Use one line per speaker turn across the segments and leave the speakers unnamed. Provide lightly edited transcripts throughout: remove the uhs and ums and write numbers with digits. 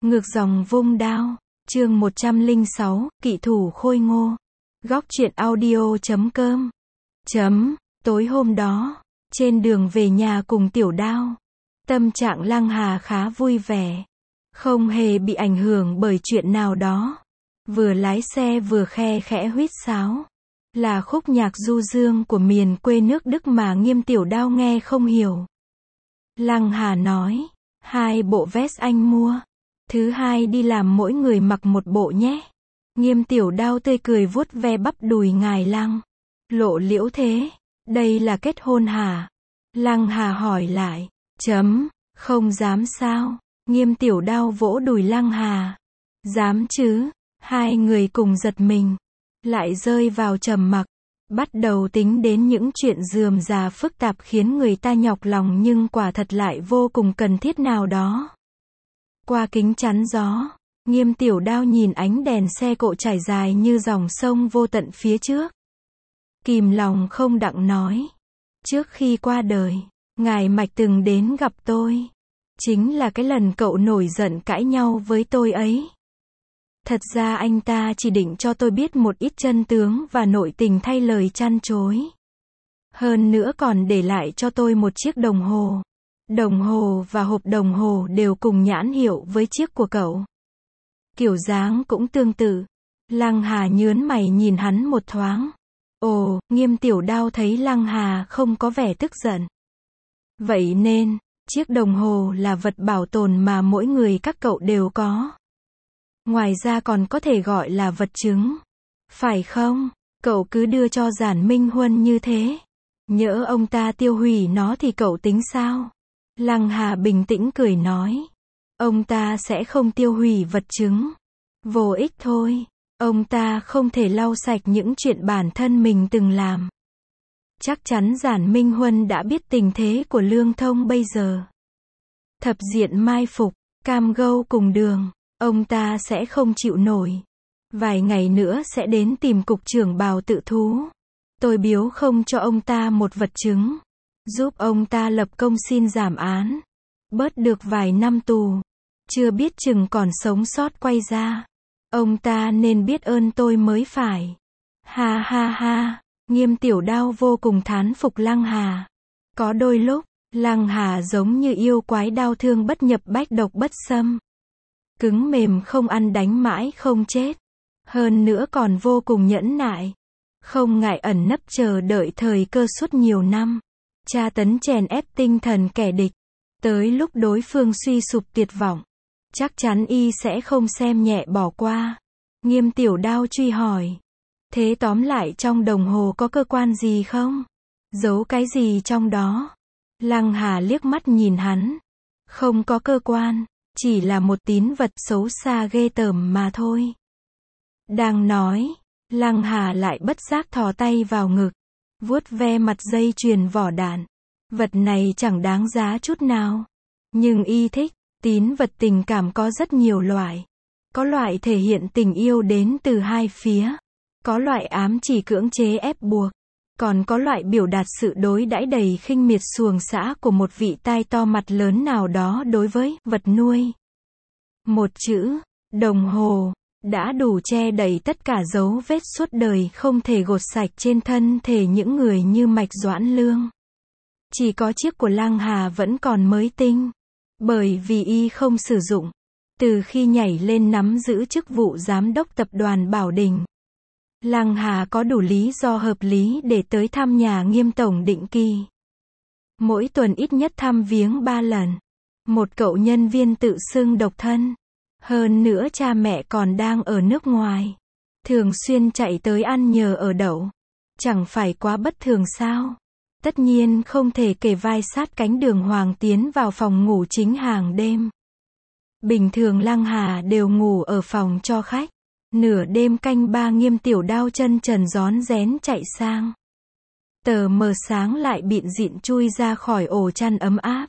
Ngược dòng vung đao. Chương 106, kỵ thủ khôi ngô. Góc truyện audio.com. Tối hôm đó, trên đường về nhà cùng Tiểu Đao, tâm trạng Lăng Hà khá vui vẻ, không hề bị ảnh hưởng bởi chuyện nào đó. Vừa lái xe vừa khe khẽ huýt sáo, là khúc nhạc du dương của miền quê nước Đức mà Nghiêm Tiểu Đao nghe không hiểu. Lăng Hà nói, 2 bộ vest anh mua, thứ 2 đi làm mỗi người mặc 1 bộ nhé. Nghiêm Tiểu Đao tươi cười vuốt ve bắp đùi ngài Lăng. Lộ liễu thế, đây là kết hôn hả? Lăng Hà hỏi lại. Không dám sao? Nghiêm Tiểu Đao vỗ đùi Lăng Hà. Dám chứ? Hai người cùng giật mình, lại rơi vào trầm mặc, bắt đầu tính đến những chuyện rườm rà phức tạp khiến người ta nhọc lòng nhưng quả thật lại vô cùng cần thiết nào đó. Qua kính chắn gió, Nghiêm Tiểu Đao nhìn ánh đèn xe cộ trải dài như dòng sông vô tận phía trước. Kìm lòng không đặng nói, trước khi qua đời, ngài Mạch từng đến gặp tôi. Chính là cái lần cậu nổi giận cãi nhau với tôi ấy. Thật ra anh ta chỉ định cho tôi biết một ít chân tướng và nội tình thay lời chăn chối. Hơn nữa còn để lại cho tôi một chiếc đồng hồ. Đồng hồ và hộp đồng hồ đều cùng nhãn hiệu với chiếc của cậu. Kiểu dáng cũng tương tự. Lăng Hà nhớn mày nhìn hắn một thoáng. Ồ, Nghiêm Tiểu Đao thấy Lăng Hà không có vẻ tức giận. Vậy nên, chiếc đồng hồ là vật bảo tồn mà mỗi người các cậu đều có. Ngoài ra còn có thể gọi là vật chứng. Phải không? Cậu cứ đưa cho Giản Minh Huân như thế. Nhỡ ông ta tiêu hủy nó thì cậu tính sao? Lăng Hà bình tĩnh cười nói. Ông ta sẽ không tiêu hủy vật chứng. Vô ích thôi. Ông ta không thể lau sạch những chuyện bản thân mình từng làm. Chắc chắn Giản Minh Huân đã biết tình thế của Lương Thông bây giờ. Thập diện mai phục, cam gâu cùng đường. Ông ta sẽ không chịu nổi. Vài ngày nữa sẽ đến tìm cục trưởng Bào Tự Thú. Tôi biếu không cho ông ta một vật chứng. Giúp ông ta lập công xin giảm án. Bớt được vài năm tù. Chưa biết chừng còn sống sót quay ra. Ông ta nên biết ơn tôi mới phải. Ha ha ha. Nghiêm Tiểu Đao vô cùng thán phục Lăng Hà. Có đôi lúc, Lăng Hà giống như yêu quái đau thương bất nhập bách độc bất xâm. Cứng mềm không ăn đánh mãi không chết. Hơn nữa còn vô cùng nhẫn nại. Không ngại ẩn nấp chờ đợi thời cơ suốt nhiều năm. Tra tấn chèn ép tinh thần kẻ địch. Tới lúc đối phương suy sụp tuyệt vọng, chắc chắn y sẽ không xem nhẹ bỏ qua. Nghiêm Tiểu Đao truy hỏi. Thế tóm lại trong đồng hồ có cơ quan gì không? Giấu cái gì trong đó? Lăng Hà liếc mắt nhìn hắn. Không có cơ quan. Chỉ là một tín vật xấu xa ghê tởm mà thôi. Đang nói, Lăng Hà lại bất giác thò tay vào ngực, vuốt ve mặt dây chuyền vỏ đạn. Vật này chẳng đáng giá chút nào. Nhưng y thích. Tín vật tình cảm có rất nhiều loại. Có loại thể hiện tình yêu đến từ hai phía. Có loại ám chỉ cưỡng chế ép buộc. Còn có loại biểu đạt sự đối đãi đầy khinh miệt xuồng xã của một vị tai to mặt lớn nào đó đối với vật nuôi. Một chữ, đồng hồ, đã đủ che đậy tất cả dấu vết suốt đời không thể gột sạch trên thân thể những người như Mạch Doãn Lương. Chỉ có chiếc của Lăng Hà vẫn còn mới tinh. Bởi vì y không sử dụng. Từ khi nhảy lên nắm giữ chức vụ giám đốc tập đoàn Bảo Đình, Lăng Hà có đủ lý do hợp lý để tới thăm nhà Nghiêm tổng định kỳ. Mỗi tuần ít nhất thăm viếng 3 lần. Một cậu nhân viên tự xưng độc thân. Hơn nữa cha mẹ còn đang ở nước ngoài. Thường xuyên chạy tới ăn nhờ ở đậu. Chẳng phải quá bất thường sao? Tất nhiên không thể kề vai sát cánh Đường Hoàng tiến vào phòng ngủ chính hàng đêm. Bình thường Lăng Hà đều ngủ ở phòng cho khách. Nửa đêm canh 3 Nghiêm Tiểu Đao chân trần rón rén chạy sang. Tờ mờ sáng lại bịn dịn chui ra khỏi ổ chăn ấm áp.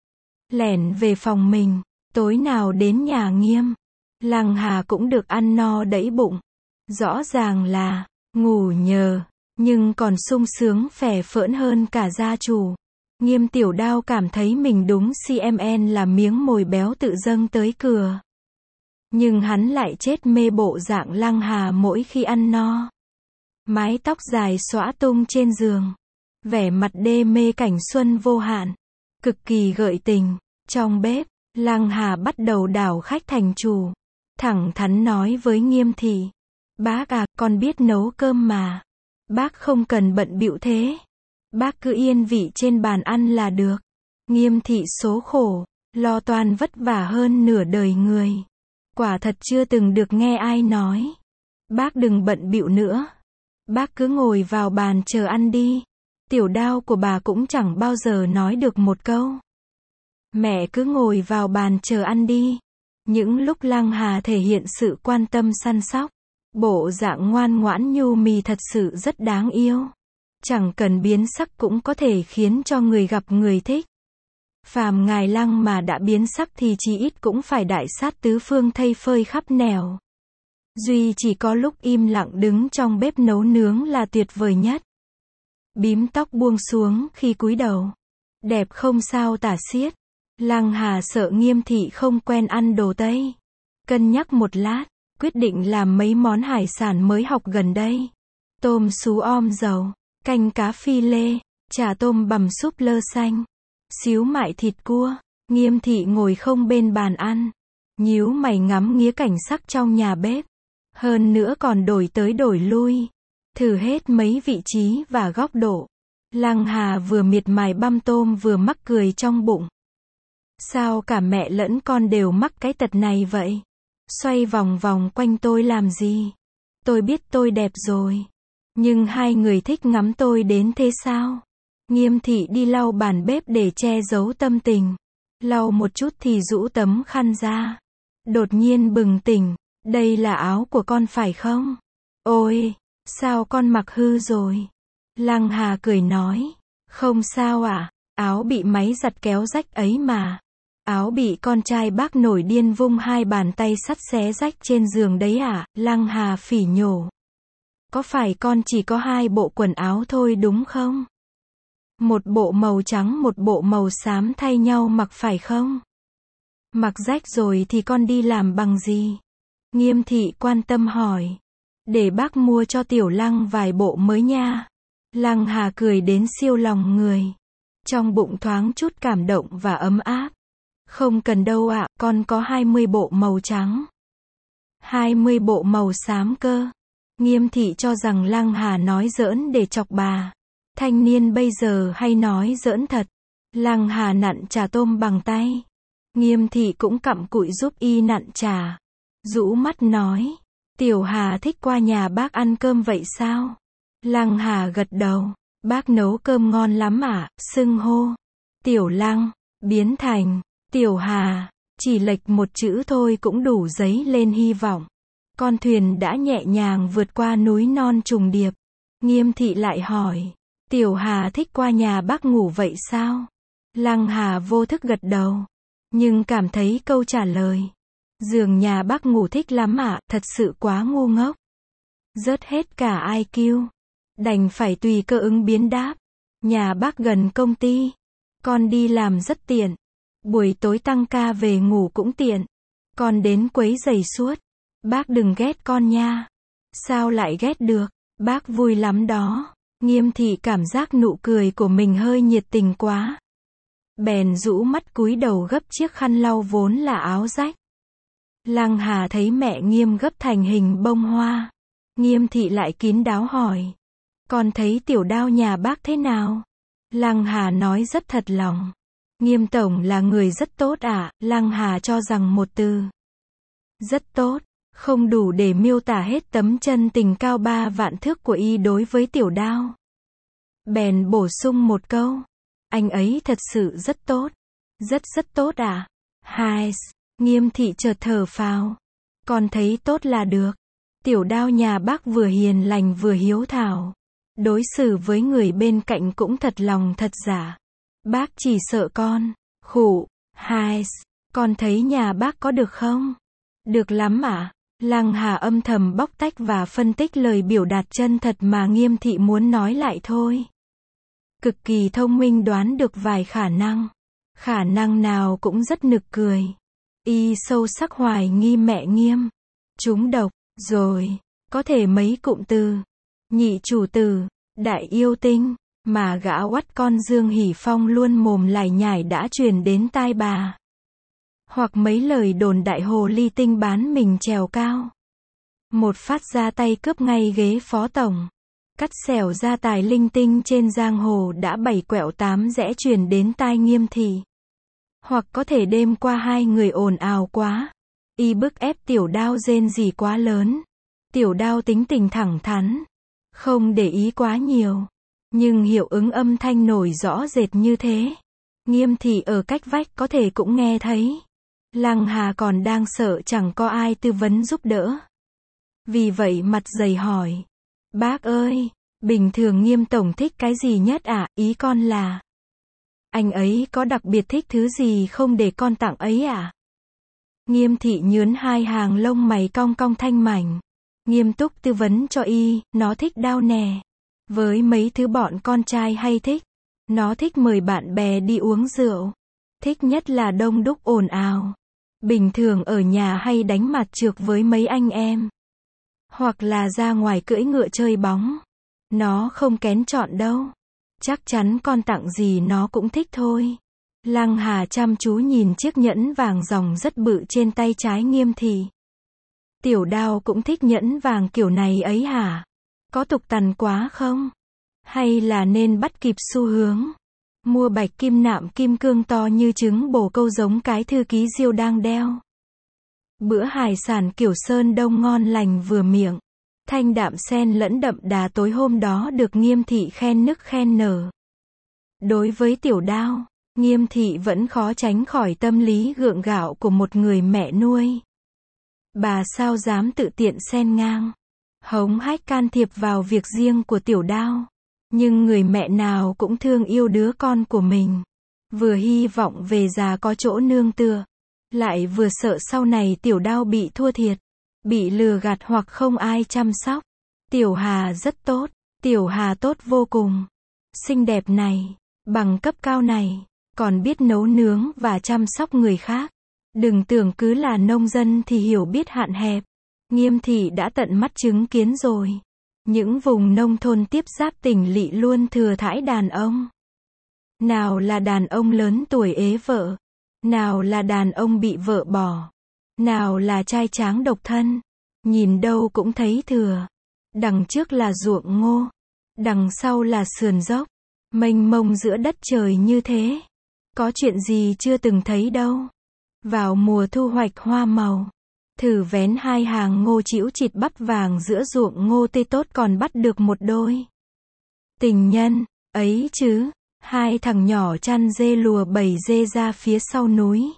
Lẻn về phòng mình. Tối nào đến nhà Nghiêm, Lăng Hà cũng được ăn no đẫy bụng. Rõ ràng là ngủ nhờ, nhưng còn sung sướng phè phỡn hơn cả gia chủ. Nghiêm Tiểu Đao cảm thấy mình đúng CMN là miếng mồi béo tự dâng tới cửa. Nhưng hắn lại chết mê bộ dạng Lăng Hà mỗi khi ăn no. Mái tóc dài xõa tung trên giường. Vẻ mặt đê mê cảnh xuân vô hạn. Cực kỳ gợi tình. Trong bếp, Lăng Hà bắt đầu đảo khách thành chủ. Thẳng thắn nói với Nghiêm Thị. Bác à, con biết nấu cơm mà. Bác không cần bận bịu thế. Bác cứ yên vị trên bàn ăn là được. Nghiêm Thị số khổ, lo toan vất vả hơn nửa đời người. Quả thật chưa từng được nghe ai nói. Bác đừng bận bịu nữa. Bác cứ ngồi vào bàn chờ ăn đi. Tiểu Đao của bà cũng chẳng bao giờ nói được một câu. Mẹ cứ ngồi vào bàn chờ ăn đi. Những lúc Lăng Hà thể hiện sự quan tâm săn sóc, bộ dạng ngoan ngoãn nhu mì thật sự rất đáng yêu. Chẳng cần biến sắc cũng có thể khiến cho người gặp người thích. Phàm ngài Lăng mà đã biến sắc thì chí ít cũng phải đại sát tứ phương thây phơi khắp nẻo. Duy chỉ có lúc im lặng đứng trong bếp nấu nướng là tuyệt vời nhất. Bím tóc buông xuống khi cúi đầu. Đẹp không sao tả xiết. Lăng Hà sợ Nghiêm Thị không quen ăn đồ Tây. Cân nhắc một lát, quyết định làm mấy món hải sản mới học gần đây. Tôm sú om dầu, canh cá phi lê, chả tôm bằm súp lơ xanh, xíu mại thịt cua. Nghiêm Thị ngồi không bên bàn ăn, nhíu mày ngắm nghía cảnh sắc trong nhà bếp. Hơn nữa còn đổi tới đổi lui, thử hết mấy vị trí và góc độ. Lăng Hà vừa miệt mài băm tôm vừa mắc cười trong bụng. Sao cả mẹ lẫn con đều mắc cái tật này vậy? Xoay vòng vòng quanh tôi làm gì? Tôi biết tôi đẹp rồi. Nhưng hai người thích ngắm tôi đến thế sao? Nghiêm Thị đi lau bàn bếp để che giấu tâm tình. Lau một chút thì rũ tấm khăn ra. Đột nhiên bừng tỉnh. Đây là áo của con phải không? Ôi, sao con mặc hư rồi? Lăng Hà cười nói. Không sao ạ, áo bị máy giặt kéo rách ấy mà. Áo bị con trai bác nổi điên vung hai bàn tay sắt xé rách trên giường đấy à? Lăng Hà phỉ nhổ. Có phải con chỉ có hai bộ quần áo thôi đúng không? Một bộ màu trắng một bộ màu xám thay nhau mặc phải không? Mặc rách rồi thì con đi làm bằng gì? Nghiêm Thị quan tâm hỏi. Để bác mua cho Tiểu Lăng vài bộ mới nha. Lăng Hà cười đến siêu lòng người. Trong bụng thoáng chút cảm động và ấm áp. Không cần đâu ạ, con có 20 bộ màu trắng. 20 bộ màu xám cơ. Nghiêm Thị cho rằng Lăng Hà nói giỡn để chọc bà. Thanh niên bây giờ hay nói giỡn thật. Lăng Hà nặn chả tôm bằng tay. Nghiêm Thị cũng cặm cụi giúp y nặn chả. Rũ mắt nói. Tiểu Hà thích qua nhà bác ăn cơm vậy sao? Lăng Hà gật đầu. Bác nấu cơm ngon lắm ạ, xưng hô. Tiểu Lăng, biến thành Tiểu Hà, chỉ lệch một chữ thôi cũng đủ dấy lên hy vọng. Con thuyền đã nhẹ nhàng vượt qua núi non trùng điệp. Nghiêm Thị lại hỏi. Tiểu Hà thích qua nhà bác ngủ vậy sao? Lăng Hà vô thức gật đầu. Nhưng cảm thấy câu trả lời. Giường nhà bác ngủ thích lắm ạ, thật sự quá ngu ngốc. Rớt hết cả IQ. Đành phải tùy cơ ứng biến đáp. Nhà bác gần công ty. Con đi làm rất tiện. Buổi tối tăng ca về ngủ cũng tiện. Con đến quấy rầy suốt. Bác đừng ghét con nha. Sao lại ghét được? Bác vui lắm đó. Nghiêm Thị cảm giác nụ cười của mình hơi nhiệt tình quá. Bèn rũ mắt cúi đầu gấp chiếc khăn lau vốn là áo rách. Lăng Hà thấy mẹ Nghiêm gấp thành hình bông hoa. Nghiêm Thị lại kín đáo hỏi. Con thấy Tiểu Đao nhà bác thế nào? Lăng Hà nói rất thật lòng. Nghiêm tổng là người rất tốt ạ. Lăng Hà cho rằng một từ. Rất tốt. Không đủ để miêu tả hết tấm chân tình cao 3 vạn thước của y đối với Tiểu Đao. Bèn bổ sung một câu. Anh ấy thật sự rất tốt. Rất tốt à? Hai. Nghiêm Thị chợt thở phào. Con thấy tốt là được. Tiểu Đao nhà bác vừa hiền lành vừa hiếu thảo. Đối xử với người bên cạnh cũng thật lòng thật giả. Bác chỉ sợ con. Khụ. Hai. Con thấy nhà bác có được không? Được lắm ạ. Lăng Hà âm thầm bóc tách và phân tích lời biểu đạt chân thật mà Nghiêm Thị muốn nói lại thôi. Cực kỳ thông minh đoán được vài khả năng. Khả năng nào cũng rất nực cười. Y sâu sắc hoài nghi mẹ Nghiêm trúng độc, rồi, có thể mấy cụm từ, nhị chủ tử, đại yêu tinh, mà gã oắt con Dương Hỷ Phong luôn mồm lải nhải đã truyền đến tai bà. Hoặc mấy lời đồn đại hồ ly tinh bán mình trèo cao. Một phát ra tay cướp ngay ghế phó tổng. Cắt xẻo gia tài linh tinh trên giang hồ đã 7 quẹo 8 rẽ truyền đến tai Nghiêm Thị. Hoặc có thể đêm qua hai người ồn ào quá. Y bức ép Tiểu Đao rên rỉ quá lớn. Tiểu Đao tính tình thẳng thắn, không để ý quá nhiều. Nhưng hiệu ứng âm thanh nổi rõ rệt như thế. Nghiêm Thị ở cách vách có thể cũng nghe thấy. Lăng Hà còn đang sợ chẳng có ai tư vấn giúp đỡ. Vì vậy mặt dày hỏi. Bác ơi, bình thường Nghiêm tổng thích cái gì nhất ạ? Ý con là anh ấy có đặc biệt thích thứ gì không để con tặng ấy ạ? Nghiêm Thị nhướn hai hàng lông mày cong cong thanh mảnh. Nghiêm túc tư vấn cho y, nó thích đao nè. Với mấy thứ bọn con trai hay thích. Nó thích mời bạn bè đi uống rượu. Thích nhất là đông đúc ồn ào. Bình thường ở nhà hay đánh mặt trược với mấy anh em. Hoặc là ra ngoài cưỡi ngựa chơi bóng. Nó không kén chọn đâu. Chắc chắn con tặng gì nó cũng thích thôi. Lăng Hà chăm chú nhìn chiếc nhẫn vàng ròng rất bự trên tay trái Nghiêm Thị. Tiểu Đao cũng thích nhẫn vàng kiểu này ấy hả? Có tục tằn quá không? Hay là nên bắt kịp xu hướng? Mua bạch kim nạm kim cương to như trứng bồ câu giống cái thư ký Diêu đang đeo. Bữa hải sản kiểu Sơn Đông ngon lành vừa miệng. Thanh đạm xen lẫn đậm đà tối hôm đó được Nghiêm Thị khen nức khen nở. Đối với Tiểu Đao, Nghiêm Thị vẫn khó tránh khỏi tâm lý gượng gạo của một người mẹ nuôi. Bà sao dám tự tiện xen ngang, hống hách can thiệp vào việc riêng của Tiểu Đao. Nhưng người mẹ nào cũng thương yêu đứa con của mình. Vừa hy vọng về già có chỗ nương tựa, lại vừa sợ sau này Tiểu Đao bị thua thiệt, bị lừa gạt hoặc không ai chăm sóc. Tiểu Hà rất tốt, Tiểu Hà tốt vô cùng. Xinh đẹp này, bằng cấp cao này, còn biết nấu nướng và chăm sóc người khác. Đừng tưởng cứ là nông dân thì hiểu biết hạn hẹp. Nghiêm Thị đã tận mắt chứng kiến rồi. Những vùng nông thôn tiếp giáp tỉnh lỵ luôn thừa thãi đàn ông. Nào là đàn ông lớn tuổi ế vợ, nào là đàn ông bị vợ bỏ, nào là trai tráng độc thân. Nhìn đâu cũng thấy thừa. Đằng trước là ruộng ngô, đằng sau là sườn dốc, mênh mông giữa đất trời như thế. Có chuyện gì chưa từng thấy đâu. Vào mùa thu hoạch hoa màu, thử vén hai hàng ngô chĩu chịt bắp vàng giữa ruộng ngô tươi tốt còn bắt được một đôi tình nhân, ấy chứ, hai thằng nhỏ chăn dê lùa bầy dê ra phía sau núi.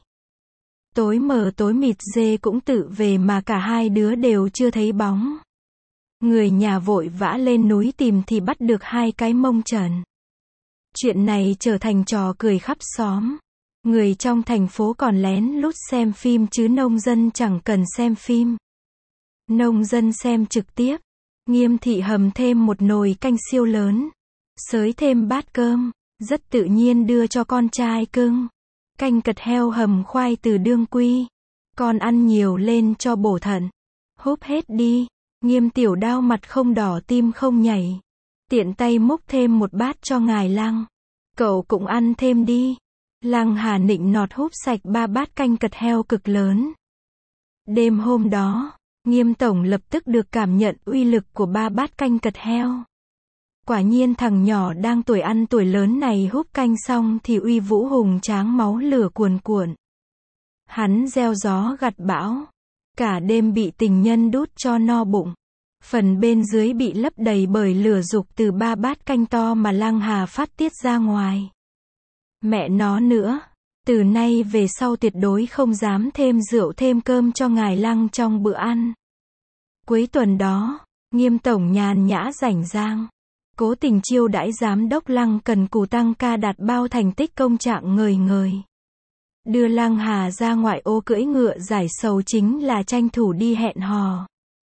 Tối mờ tối mịt dê cũng tự về mà cả hai đứa đều chưa thấy bóng. Người nhà vội vã lên núi tìm thì bắt được hai cái mông trần. Chuyện này trở thành trò cười khắp xóm. Người trong thành phố còn lén lút xem phim chứ nông dân chẳng cần xem phim. Nông dân xem trực tiếp. Nghiêm Thị hầm thêm một nồi canh siêu lớn. Xới thêm bát cơm. Rất tự nhiên đưa cho con trai cưng. Canh cật heo hầm khoai từ đương quy. Con ăn nhiều lên cho bổ thận. Húp hết đi. Nghiêm Tiểu Đao mặt không đỏ tim không nhảy. Tiện tay múc thêm một bát cho ngài Lăng. Cậu cũng ăn thêm đi. Lăng Hà nịnh nọt húp sạch 3 bát canh cật heo cực lớn. Đêm hôm đó, Nghiêm tổng lập tức được cảm nhận uy lực của 3 bát canh cật heo. Quả nhiên thằng nhỏ đang tuổi ăn tuổi lớn này húp canh xong thì uy vũ hùng tráng máu lửa cuồn cuộn. Hắn gieo gió gặt bão. Cả đêm bị tình nhân đút cho no bụng. Phần bên dưới bị lấp đầy bởi lửa dục từ 3 bát canh to mà Lăng Hà phát tiết ra ngoài. Mẹ nó nữa, từ nay về sau tuyệt đối không dám thêm rượu thêm cơm cho ngài Lăng trong bữa ăn. Cuối tuần đó, Nghiêm tổng nhàn nhã rảnh rang, cố tình chiêu đãi giám đốc Lăng cần cù tăng ca đạt bao thành tích công trạng ngời ngời. Đưa Lăng Hà ra ngoại ô cưỡi ngựa giải sầu chính là tranh thủ đi hẹn hò.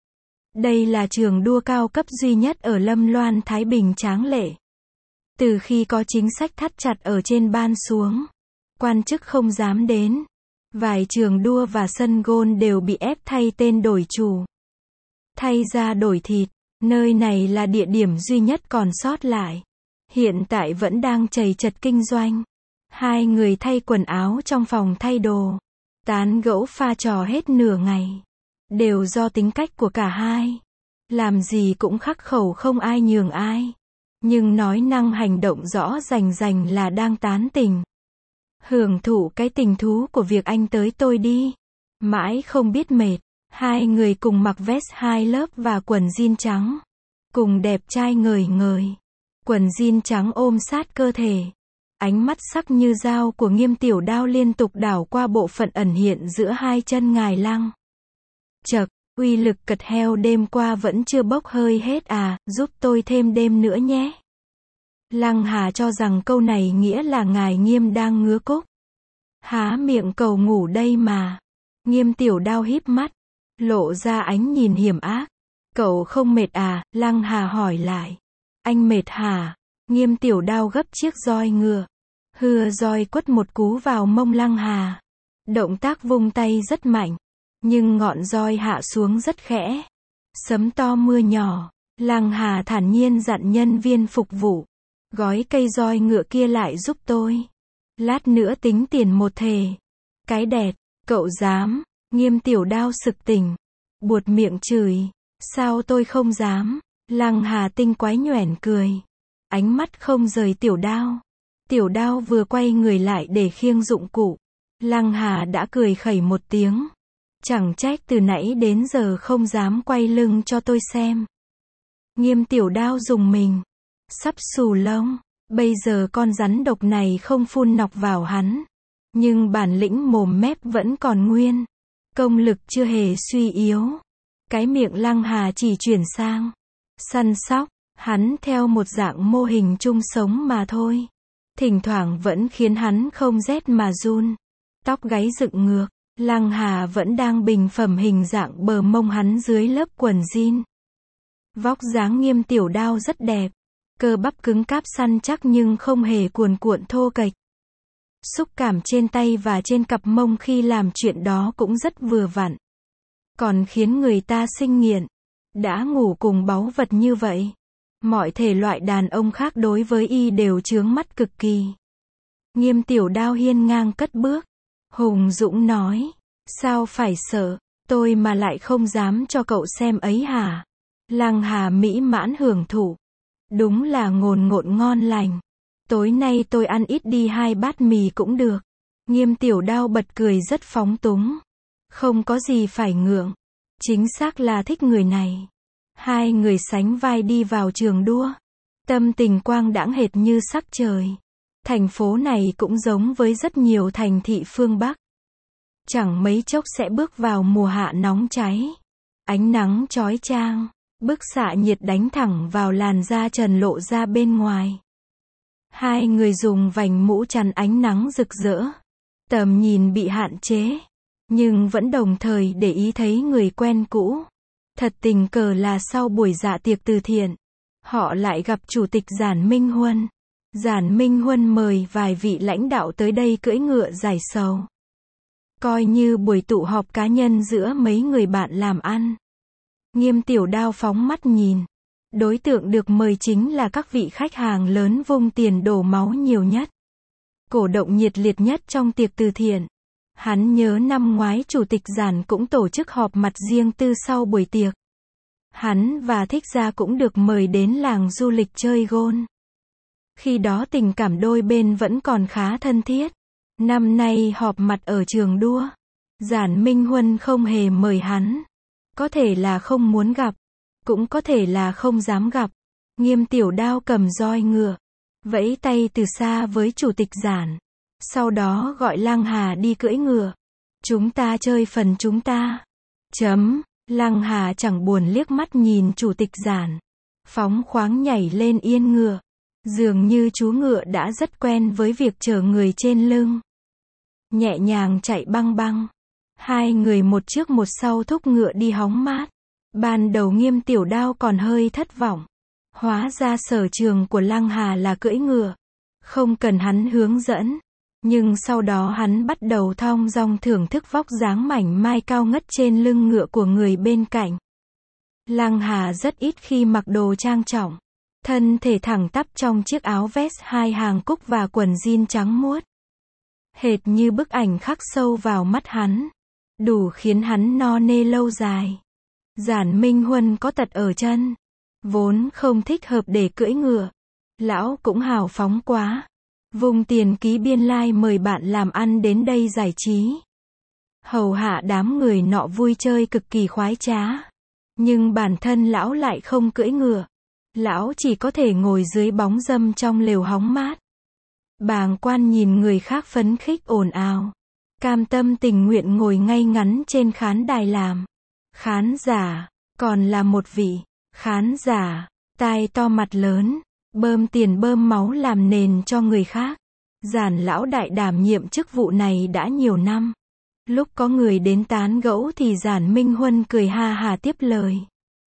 Đây là trường đua cao cấp duy nhất ở Lâm Loan Thái Bình tráng lệ. Từ khi có chính sách thắt chặt ở trên ban xuống, quan chức không dám đến. Vài trường đua và sân golf đều bị ép thay tên đổi chủ. Thay ra đổi thịt, nơi này là địa điểm duy nhất còn sót lại. Hiện tại vẫn đang trầy trật kinh doanh. Hai người thay quần áo trong phòng thay đồ. Tán gẫu pha trò hết nửa ngày. Đều do tính cách của cả hai. Làm gì cũng khắc khẩu không ai nhường ai. Nhưng nói năng hành động rõ rành là đang tán tình. Hưởng thụ cái tình thú của việc anh tới tôi đi. Mãi không biết mệt. Hai người cùng mặc vest hai lớp và quần jean trắng. Cùng đẹp trai ngời ngời. Quần jean trắng ôm sát cơ thể. Ánh mắt sắc như dao của Nghiêm Tiểu Đao liên tục đảo qua bộ phận ẩn hiện giữa hai chân ngài Lăng. Chậc, uy lực cật heo đêm qua vẫn chưa bốc hơi hết à, giúp tôi thêm đêm nữa nhé. Lăng Hà cho rằng câu này nghĩa là ngài Nghiêm đang ngứa cúc. Há miệng cầu ngủ đây mà. Nghiêm Tiểu Đao híp mắt, lộ ra ánh nhìn hiểm ác. Cậu không mệt à? Lăng Hà hỏi lại. Anh mệt hả? Nghiêm Tiểu Đao gấp chiếc roi ngựa. Hưa roi quất một cú vào mông Lăng Hà. Động tác vung tay rất mạnh. Nhưng ngọn roi hạ xuống rất khẽ. Sấm to mưa nhỏ. Lăng Hà thản nhiên dặn nhân viên phục vụ. Gói cây roi ngựa kia lại giúp tôi. Lát nữa tính tiền một thề. Cái đẹt, cậu dám. Nghiêm Tiểu Đao sực tỉnh. Buột miệng chửi. Sao tôi không dám? Lăng Hà tinh quái nhoẻn cười. Ánh mắt không rời Tiểu Đao. Tiểu Đao vừa quay người lại để khiêng dụng cụ. Lăng Hà đã cười khẩy một tiếng. Chẳng trách từ nãy đến giờ không dám quay lưng cho tôi xem. Nghiêm Tiểu Đao rùng mình. Sắp xù lông. Bây giờ con rắn độc này không phun nọc vào hắn. Nhưng bản lĩnh mồm mép vẫn còn nguyên. Công lực chưa hề suy yếu. Cái miệng Lăng Hà chỉ chuyển sang săn sóc. Hắn theo một dạng mô hình chung sống mà thôi. Thỉnh thoảng vẫn khiến hắn không rét mà run. Tóc gáy dựng ngược. Lăng Hà vẫn đang bình phẩm hình dạng bờ mông hắn dưới lớp quần jean. Vóc dáng Nghiêm Tiểu Đao rất đẹp. Cơ bắp cứng cáp săn chắc nhưng không hề cuồn cuộn thô kệch. Xúc cảm trên tay và trên cặp mông khi làm chuyện đó cũng rất vừa vặn. Còn khiến người ta sinh nghiện. Đã ngủ cùng báu vật như vậy. Mọi thể loại đàn ông khác đối với y đều chướng mắt cực kỳ. Nghiêm Tiểu Đao hiên ngang cất bước. Hùng dũng nói. Sao phải sợ, tôi mà lại không dám cho cậu xem ấy hả? Lăng Hà mỹ mãn hưởng thụ. Đúng là ngồn ngộn ngon lành. Tối nay tôi ăn ít đi 2 bát mì cũng được. Nghiêm Tiểu Đao bật cười rất phóng túng. Không có gì phải ngượng. Chính xác là thích người này. Hai người sánh vai đi vào trường đua. Tâm tình quang đãng hệt như sắc trời. Thành phố này cũng giống với rất nhiều thành thị phương Bắc. Chẳng mấy chốc sẽ bước vào mùa hạ nóng cháy. Ánh nắng chói chang. Bức xạ nhiệt đánh thẳng vào làn da trần lộ ra bên ngoài. Hai người dùng vành mũ chắn ánh nắng rực rỡ. Tầm nhìn bị hạn chế. Nhưng vẫn đồng thời để ý thấy người quen cũ. Thật tình cờ là sau buổi dạ tiệc từ thiện. Họ lại gặp Chủ tịch Giản Minh Huân. Giản Minh Huân mời vài vị lãnh đạo tới đây cưỡi ngựa giải sầu. Coi như buổi tụ họp cá nhân giữa mấy người bạn làm ăn. Nghiêm Tiểu Đao phóng mắt nhìn. Đối tượng được mời chính là các vị khách hàng lớn vung tiền đổ máu nhiều nhất. Cổ động nhiệt liệt nhất trong tiệc từ thiện. Hắn nhớ năm ngoái Chủ tịch Giản cũng tổ chức họp mặt riêng tư sau buổi tiệc. Hắn và Thích Gia cũng được mời đến làng du lịch chơi golf. Khi đó tình cảm đôi bên vẫn còn khá thân thiết. Năm nay họp mặt ở trường đua. Giản Minh Huân không hề mời hắn. Có thể là không muốn gặp. Cũng có thể là không dám gặp. Nghiêm Tiểu Đao cầm roi ngựa. Vẫy tay từ xa với Chủ tịch Giản. Sau đó gọi Lăng Hà đi cưỡi ngựa. Chúng ta chơi phần chúng ta. Lăng Hà chẳng buồn liếc mắt nhìn Chủ tịch Giản. Phóng khoáng nhảy lên yên ngựa. Dường như chú ngựa đã rất quen với việc chở người trên lưng. Nhẹ nhàng chạy băng băng. Hai người một trước một sau thúc ngựa đi hóng mát. Ban đầu Nghiêm Tiểu Đao còn hơi thất vọng. Hóa ra sở trường của Lăng Hà là cưỡi ngựa. Không cần hắn hướng dẫn. Nhưng sau đó hắn bắt đầu thong dong thưởng thức vóc dáng mảnh mai cao ngất trên lưng ngựa của người bên cạnh. Lăng Hà rất ít khi mặc đồ trang trọng. Thân thể thẳng tắp trong chiếc áo vest hai hàng cúc và quần jean trắng muốt. Hệt như bức ảnh khắc sâu vào mắt hắn. Đủ khiến hắn no nê lâu dài. Giản Minh Huân có tật ở chân. Vốn không thích hợp để cưỡi ngựa. Lão cũng hào phóng quá. Vùng tiền ký biên lai like mời bạn làm ăn đến đây giải trí. Hầu hạ đám người nọ vui chơi cực kỳ khoái trá. Nhưng bản thân lão lại không cưỡi ngựa. Lão chỉ có thể ngồi dưới bóng râm trong lều hóng mát. Bàng quan nhìn người khác phấn khích ồn ào. Cam tâm tình nguyện ngồi ngay ngắn trên khán đài làm. Khán giả, còn là một vị khán giả, tai to mặt lớn, bơm tiền bơm máu làm nền cho người khác. Giản lão đại đảm nhiệm chức vụ này đã nhiều năm. Lúc có người đến tán gẫu thì Giản Minh Huân cười ha hà tiếp lời.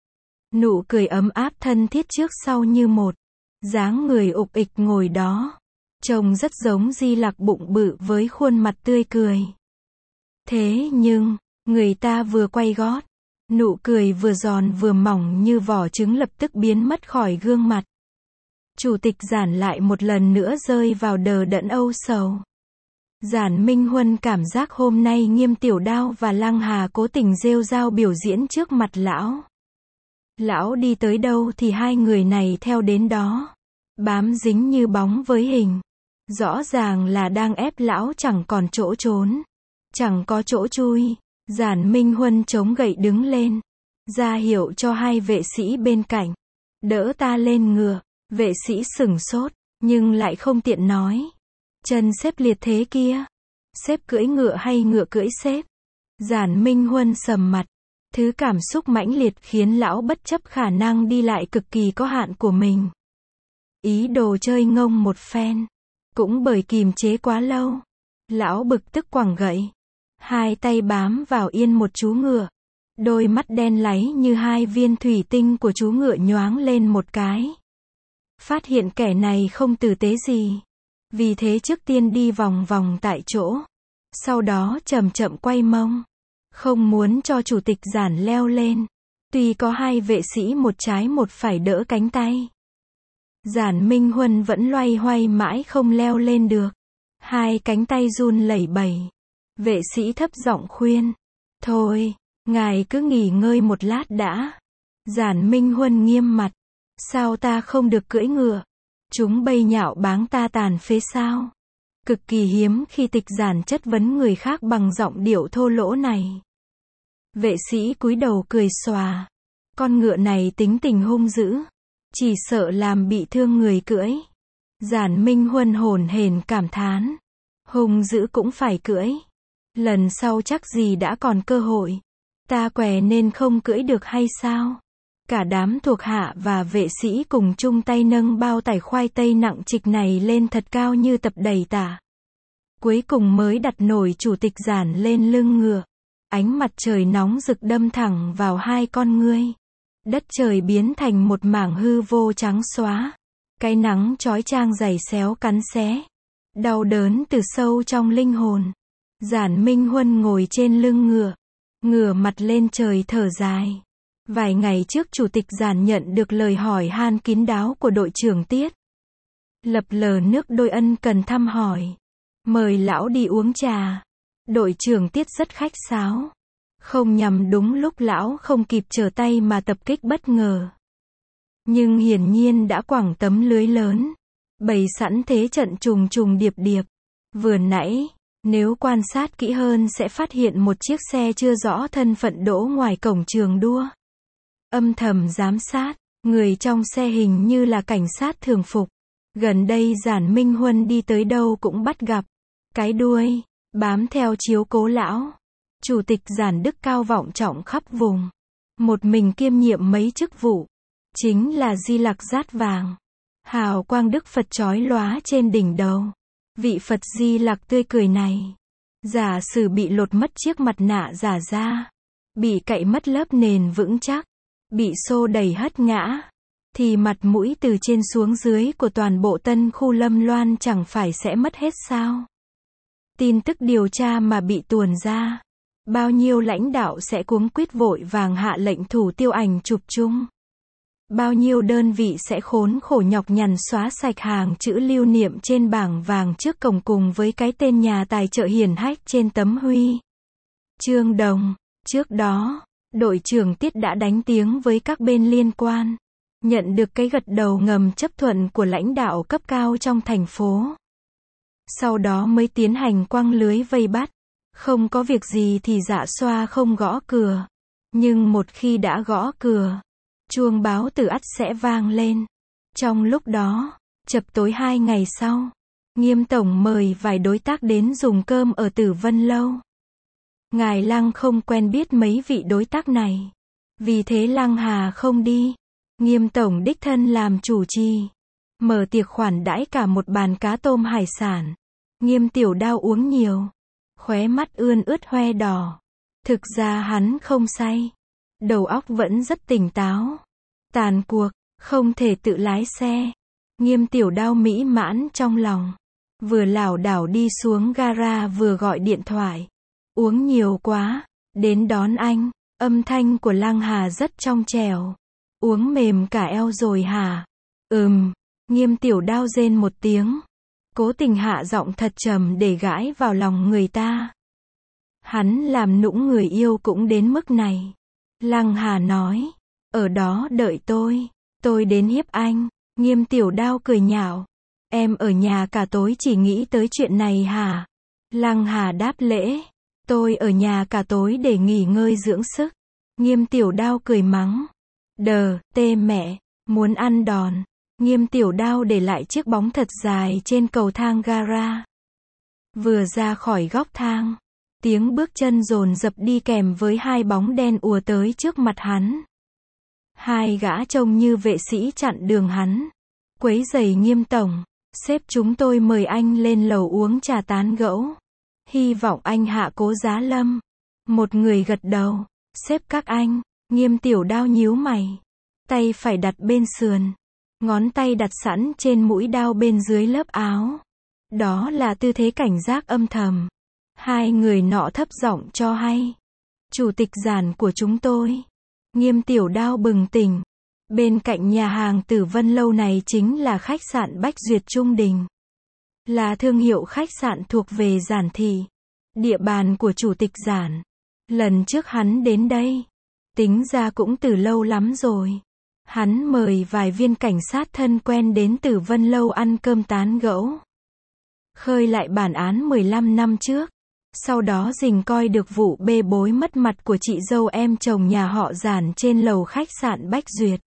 Nụ cười ấm áp thân thiết trước sau như một. Dáng người ục ịch ngồi đó. Trông rất giống Di Lặc bụng bự với khuôn mặt tươi cười. Thế nhưng, người ta vừa quay gót. Nụ cười vừa giòn vừa mỏng như vỏ trứng lập tức biến mất khỏi gương mặt. Chủ tịch Giản lại một lần nữa rơi vào đờ đẫn âu sầu. Giản Minh Huân cảm giác hôm nay Nghiêm Tiểu Đao và Lăng Hà cố tình rêu rao biểu diễn trước mặt lão. Lão đi tới đâu thì hai người này theo đến đó. Bám dính như bóng với hình. Rõ ràng là đang ép lão chẳng còn chỗ trốn. Chẳng có chỗ chui. Giản Minh Huân chống gậy đứng lên. Ra hiệu cho hai vệ sĩ bên cạnh. Đỡ ta lên ngựa. Vệ sĩ sửng sốt. Nhưng lại không tiện nói. Chân xếp liệt thế kia. Xếp cưỡi ngựa hay ngựa cưỡi xếp? Giản Minh Huân sầm mặt. Thứ cảm xúc mãnh liệt khiến lão bất chấp khả năng đi lại cực kỳ có hạn của mình. Ý đồ chơi ngông một phen. Cũng bởi kìm chế quá lâu. Lão bực tức quẳng gậy. Hai tay bám vào yên một chú ngựa. Đôi mắt đen láy như hai viên thủy tinh của chú ngựa nhoáng lên một cái. Phát hiện kẻ này không tử tế gì. Vì thế trước tiên đi vòng vòng tại chỗ. Sau đó chậm chậm quay mông. Không muốn cho chủ tịch Giản leo lên. Tuy có hai vệ sĩ một trái một phải đỡ cánh tay. Giản Minh Huân vẫn loay hoay mãi không leo lên được. Hai cánh tay run lẩy bẩy. Vệ sĩ thấp giọng khuyên. Thôi, ngài cứ nghỉ ngơi một lát đã. Giản Minh Huân nghiêm mặt. Sao ta không được cưỡi ngựa? Chúng bay nhạo báng ta tàn phế sao? Cực kỳ hiếm khi tịch Giản chất vấn người khác bằng giọng điệu thô lỗ này. Vệ sĩ cúi đầu cười xòa. Con ngựa này tính tình hung dữ. Chỉ sợ làm bị thương người cưỡi. Giản Minh Huân hồn hển cảm thán. Hung dữ cũng phải cưỡi. Lần sau chắc gì đã còn cơ hội. Ta què nên không cưỡi được hay sao? Cả đám thuộc hạ và vệ sĩ cùng chung tay nâng bao tải khoai tây nặng trịch này lên thật cao như tập đẩy tả. Cuối cùng mới đặt nổi chủ tịch Giản lên lưng ngựa. Ánh mặt trời nóng rực đâm thẳng vào hai con ngươi. Đất trời biến thành một mảng hư vô trắng xóa. Cái nắng chói chang giày xéo cắn xé. Đau đớn từ sâu trong linh hồn. Giản Minh Huân ngồi trên lưng ngựa. Ngửa mặt lên trời thở dài. Vài ngày trước chủ tịch Giản nhận được lời hỏi han kín đáo của đội trưởng Tiết. Lập lờ nước đôi ân cần thăm hỏi. Mời lão đi uống trà. Đội trưởng Tiết rất khách sáo. Không nhằm đúng lúc lão không kịp trở tay mà tập kích bất ngờ. Nhưng hiển nhiên đã quẳng tấm lưới lớn. Bày sẵn thế trận trùng trùng điệp điệp. Vừa nãy, nếu quan sát kỹ hơn sẽ phát hiện một chiếc xe chưa rõ thân phận đỗ ngoài cổng trường đua. Âm thầm giám sát, người trong xe hình như là cảnh sát thường phục. Gần đây Giản Minh Huân đi tới đâu cũng bắt gặp. Cái đuôi, bám theo chiếu cố lão. Chủ tịch Giản đức cao vọng trọng khắp vùng. Một mình kiêm nhiệm mấy chức vụ. Chính là Di Lặc dát vàng. Hào quang Đức Phật chói lóa trên đỉnh đầu. Vị Phật Di Lặc tươi cười này. Giả sử bị lột mất chiếc mặt nạ giả ra. Bị cậy mất lớp nền vững chắc. Bị xô đẩy hất ngã. Thì mặt mũi từ trên xuống dưới của toàn bộ tân khu Lâm Loan chẳng phải sẽ mất hết sao? Tin tức điều tra mà bị tuồn ra. Bao nhiêu lãnh đạo sẽ cuống quýt vội vàng hạ lệnh thủ tiêu ảnh chụp chung. Bao nhiêu đơn vị sẽ khốn khổ nhọc nhằn xóa sạch hàng chữ lưu niệm trên bảng vàng trước cổng cùng với cái tên nhà tài trợ hiển hách trên tấm huy chương đồng. Trước đó, đội trưởng Tiết đã đánh tiếng với các bên liên quan, nhận được cái gật đầu ngầm chấp thuận của lãnh đạo cấp cao trong thành phố. Sau đó mới tiến hành quăng lưới vây bắt. Không có việc gì thì dạ xoa không gõ cửa. Nhưng một khi đã gõ cửa, chuông báo tử ắt sẽ vang lên. Trong lúc đó, chập tối 2 ngày sau, Nghiêm tổng mời vài đối tác đến dùng cơm ở Tử Vân Lâu. Ngài Lăng không quen biết mấy vị đối tác này. Vì thế Lăng Hà không đi. Nghiêm tổng đích thân làm chủ trì. Mở tiệc khoản đãi cả một bàn cá tôm hải sản. Nghiêm Tiểu Đao uống nhiều. Khóe mắt ươn ướt hoe đỏ. Thực ra hắn không say. Đầu óc vẫn rất tỉnh táo. Tàn cuộc, không thể tự lái xe. Nghiêm Tiểu Đao mỹ mãn trong lòng. Vừa lảo đảo đi xuống gara vừa gọi điện thoại. Uống nhiều quá, đến đón anh. Âm thanh của Lăng Hà rất trong trẻo. Uống mềm cả eo rồi hả? Nghiêm Tiểu Đao rên một tiếng. Cố tình hạ giọng thật trầm để gãi vào lòng người ta. Hắn làm nũng người yêu cũng đến mức này. Lăng Hà nói. Ở đó đợi tôi đến hiếp anh. Nghiêm Tiểu Đao cười nhạo. Em ở nhà cả tối chỉ nghĩ tới chuyện này hả? Lăng Hà đáp lễ. Tôi ở nhà cả tối để nghỉ ngơi dưỡng sức. Nghiêm Tiểu Đao cười mắng. Tê mẹ, muốn ăn đòn. Nghiêm Tiểu Đao để lại chiếc bóng thật dài trên cầu thang gara. Vừa ra khỏi góc thang, tiếng bước chân dồn dập đi kèm với 2 bóng đen ùa tới trước mặt hắn. 2 gã trông như vệ sĩ chặn đường hắn. Quấy rầy Nghiêm tổng, sếp chúng tôi mời anh lên lầu uống trà tán gẫu. Hy vọng anh hạ cố giá lâm. Một người gật đầu. Sếp các anh. Nghiêm Tiểu Đao nhíu mày. Tay phải đặt bên sườn. Ngón tay đặt sẵn trên mũi đao bên dưới lớp áo. Đó là tư thế cảnh giác âm thầm. 2 người nọ thấp giọng cho hay. Chủ tịch giản của chúng tôi. Nghiêm Tiểu Đao bừng tỉnh. Bên cạnh nhà hàng Tử Vân Lâu này chính là khách sạn Bách Duyệt Trung Đình. Là thương hiệu khách sạn thuộc về Giản thị. Địa bàn của chủ tịch Giản. Lần trước hắn đến đây. Tính ra cũng từ lâu lắm rồi. Hắn mời vài viên cảnh sát thân quen đến Tử Vân Lâu ăn cơm tán gẫu. Khơi lại bản án 15 năm trước. Sau đó rình coi được vụ bê bối mất mặt của chị dâu em chồng nhà họ Giản trên lầu khách sạn Bách Duyệt.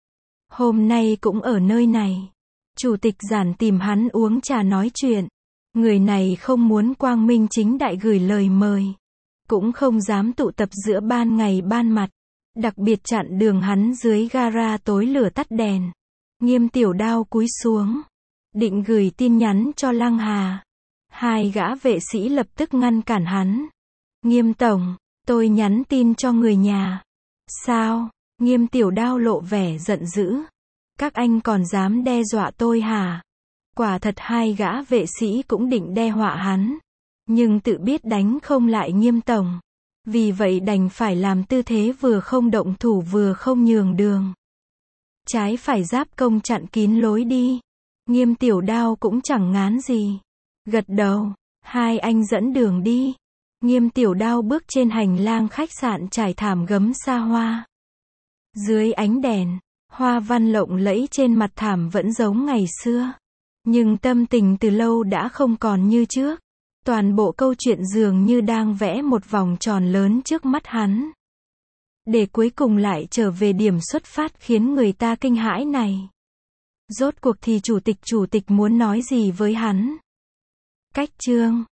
Hôm nay cũng ở nơi này. Chủ tịch Giản tìm hắn uống trà nói chuyện. Người này không muốn quang minh chính đại gửi lời mời. Cũng không dám tụ tập giữa ban ngày ban mặt. Đặc biệt chặn đường hắn dưới gara tối lửa tắt đèn. Nghiêm Tiểu Đao cúi xuống. Định gửi tin nhắn cho Lăng Hà. 2 gã vệ sĩ lập tức ngăn cản hắn. Nghiêm tổng, tôi nhắn tin cho người nhà. Sao? Nghiêm Tiểu Đao lộ vẻ giận dữ. Các anh còn dám đe dọa tôi hả? Quả thật 2 gã vệ sĩ cũng định đe dọa hắn. Nhưng tự biết đánh không lại Nghiêm tổng. Vì vậy đành phải làm tư thế vừa không động thủ vừa không nhường đường. Trái phải giáp công chặn kín lối đi. Nghiêm Tiểu Đao cũng chẳng ngán gì. Gật đầu. 2 anh dẫn đường đi. Nghiêm Tiểu Đao bước trên hành lang khách sạn trải thảm gấm xa hoa. Dưới ánh đèn, hoa văn lộng lẫy trên mặt thảm vẫn giống ngày xưa. Nhưng tâm tình từ lâu đã không còn như trước. Toàn bộ câu chuyện dường như đang vẽ một vòng tròn lớn trước mắt hắn. Để cuối cùng lại trở về điểm xuất phát khiến người ta kinh hãi này. Rốt cuộc thì chủ tịch muốn nói gì với hắn? Cách chương